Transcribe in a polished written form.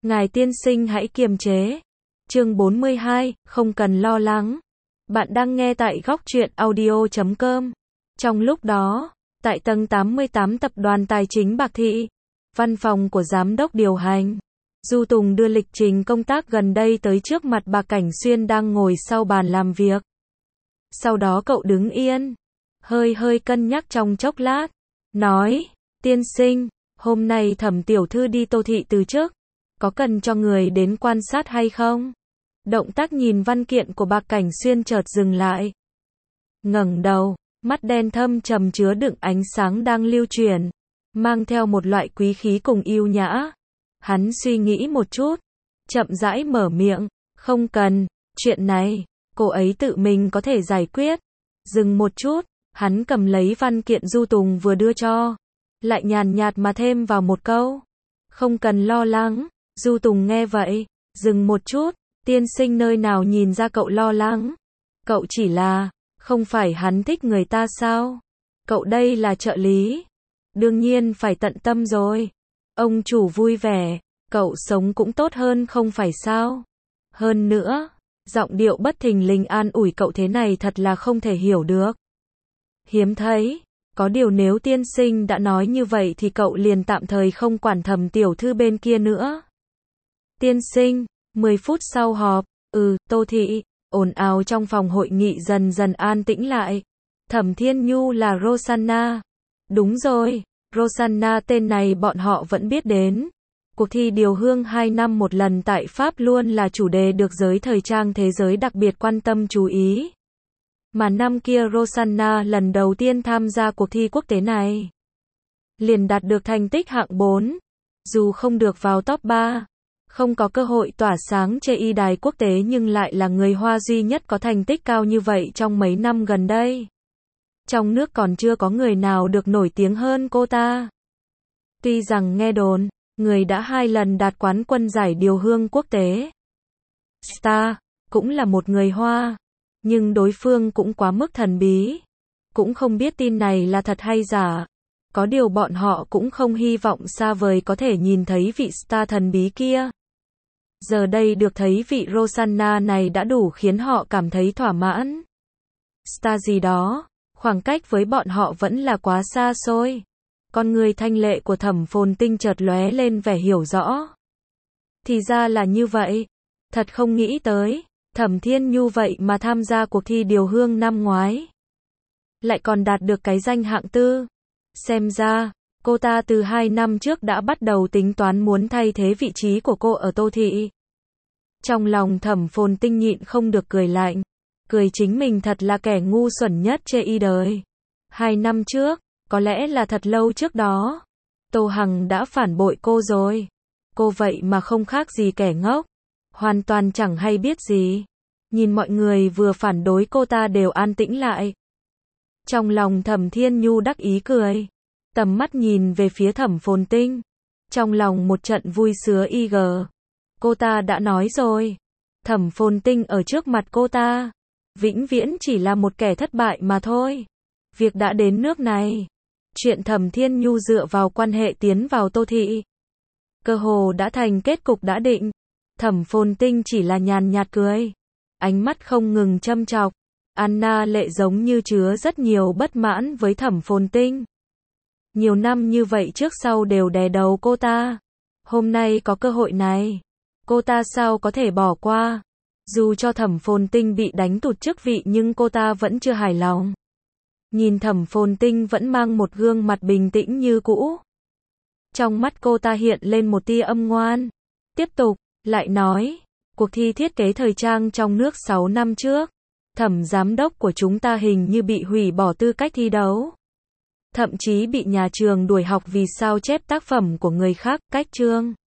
Ngài tiên sinh hãy kiềm chế. Chương 42, không cần lo lắng. Bạn đang nghe tại góc truyện audio.com. Trong lúc đó, tại tầng 88 tập đoàn Tài chính Bạc Thị, văn phòng của giám đốc điều hành, Du Tùng đưa lịch trình công tác gần đây tới trước mặt bà Cảnh Xuyên đang ngồi sau bàn làm việc. Sau đó cậu đứng yên, hơi cân nhắc trong chốc lát, nói, tiên sinh, hôm nay Thẩm tiểu thư đi Tô Thị từ trước, có cần cho người đến quan sát hay không? Động tác nhìn văn kiện của bà Cảnh Xuyên chợt dừng lại. Ngẩng đầu, mắt đen thâm trầm chứa đựng ánh sáng đang lưu chuyển, mang theo một loại quý khí cùng yêu nhã. Hắn suy nghĩ một chút, chậm rãi mở miệng, không cần, chuyện này, cô ấy tự mình có thể giải quyết. Dừng một chút, hắn cầm lấy văn kiện Du Tùng vừa đưa cho, lại nhàn nhạt mà thêm vào một câu, không cần lo lắng. Du Tùng nghe vậy, dừng một chút, tiên sinh nơi nào nhìn ra cậu lo lắng? Cậu chỉ là, không phải hắn thích người ta sao? Cậu đây là trợ lý, đương nhiên phải tận tâm rồi. Ông chủ vui vẻ, cậu sống cũng tốt hơn không phải sao? Hơn nữa, giọng điệu bất thình lình an ủi cậu thế này thật là không thể hiểu được. Hiếm thấy, có điều nếu tiên sinh đã nói như vậy thì cậu liền tạm thời không quản Thẩm tiểu thư bên kia nữa. Tiên sinh, 10 phút sau họp, Tô Thị, ồn ào trong phòng hội nghị dần dần an tĩnh lại. Thẩm Thiên Nhu là Rosanna. Đúng rồi, Rosanna tên này bọn họ vẫn biết đến. Cuộc thi điều hương 2 năm một lần tại Pháp luôn là chủ đề được giới thời trang thế giới đặc biệt quan tâm chú ý. Mà năm kia Rosanna lần đầu tiên tham gia cuộc thi quốc tế này, liền đạt được thành tích hạng 4. Dù không được vào top 3, không có cơ hội tỏa sáng trên y đài quốc tế nhưng lại là người Hoa duy nhất có thành tích cao như vậy trong mấy năm gần đây. Trong nước còn chưa có người nào được nổi tiếng hơn cô ta. Tuy rằng nghe đồn, người đã 2 lần đạt quán quân giải điều hương quốc tế Star, cũng là một người Hoa, nhưng đối phương cũng quá mức thần bí. Cũng không biết tin này là thật hay giả. Có điều bọn họ cũng không hy vọng xa vời có thể nhìn thấy vị star thần bí kia. Giờ đây được thấy vị Rosanna này đã đủ khiến họ cảm thấy thỏa mãn. Star gì đó, khoảng cách với bọn họ vẫn là quá xa xôi. Con người thanh lệ của Thẩm Phồn Tinh chợt lóe lên vẻ hiểu rõ. Thì ra là như vậy. Thật không nghĩ tới, Thẩm Thiên Nhu vậy mà tham gia cuộc thi điều hương năm ngoái, lại còn đạt được cái danh hạng 4. Xem ra, cô ta từ 2 năm trước đã bắt đầu tính toán muốn thay thế vị trí của cô ở Tô Thị. Trong lòng Thẩm Phồn Tinh nhịn không được cười lạnh, cười chính mình thật là kẻ ngu xuẩn nhất trên y đời. 2 năm trước, có lẽ là thật lâu trước đó, Tô Hằng đã phản bội cô rồi. Cô vậy mà không khác gì kẻ ngốc, hoàn toàn chẳng hay biết gì. Nhìn mọi người vừa phản đối cô ta đều an tĩnh lại. Trong lòng Thẩm Thiên Nhu đắc ý cười, tầm mắt nhìn về phía Thẩm Phồn Tinh, trong lòng một trận vui sướng y gờ. Cô ta đã nói rồi, Thẩm Phồn Tinh ở trước mặt cô ta, vĩnh viễn chỉ là một kẻ thất bại mà thôi. Việc đã đến nước này, chuyện Thẩm Thiên Nhu dựa vào quan hệ tiến vào Tô Thị, cơ hồ đã thành kết cục đã định. Thẩm Phồn Tinh chỉ là nhàn nhạt cười, ánh mắt không ngừng châm chọc. Anna Lệ giống như chứa rất nhiều bất mãn với Thẩm Phồn Tinh. Nhiều năm như vậy trước sau đều đè đầu cô ta. Hôm nay có cơ hội này, cô ta sao có thể bỏ qua. Dù cho Thẩm Phồn Tinh bị đánh tụt chức vị nhưng cô ta vẫn chưa hài lòng. Nhìn Thẩm Phồn Tinh vẫn mang một gương mặt bình tĩnh như cũ. Trong mắt cô ta hiện lên một tia âm ngoan. Tiếp tục, lại nói, cuộc thi thiết kế thời trang trong nước 6 năm trước, Thẩm giám đốc của chúng ta hình như bị hủy bỏ tư cách thi đấu. Thậm chí bị nhà trường đuổi học vì sao chép tác phẩm của người khác, cách chương.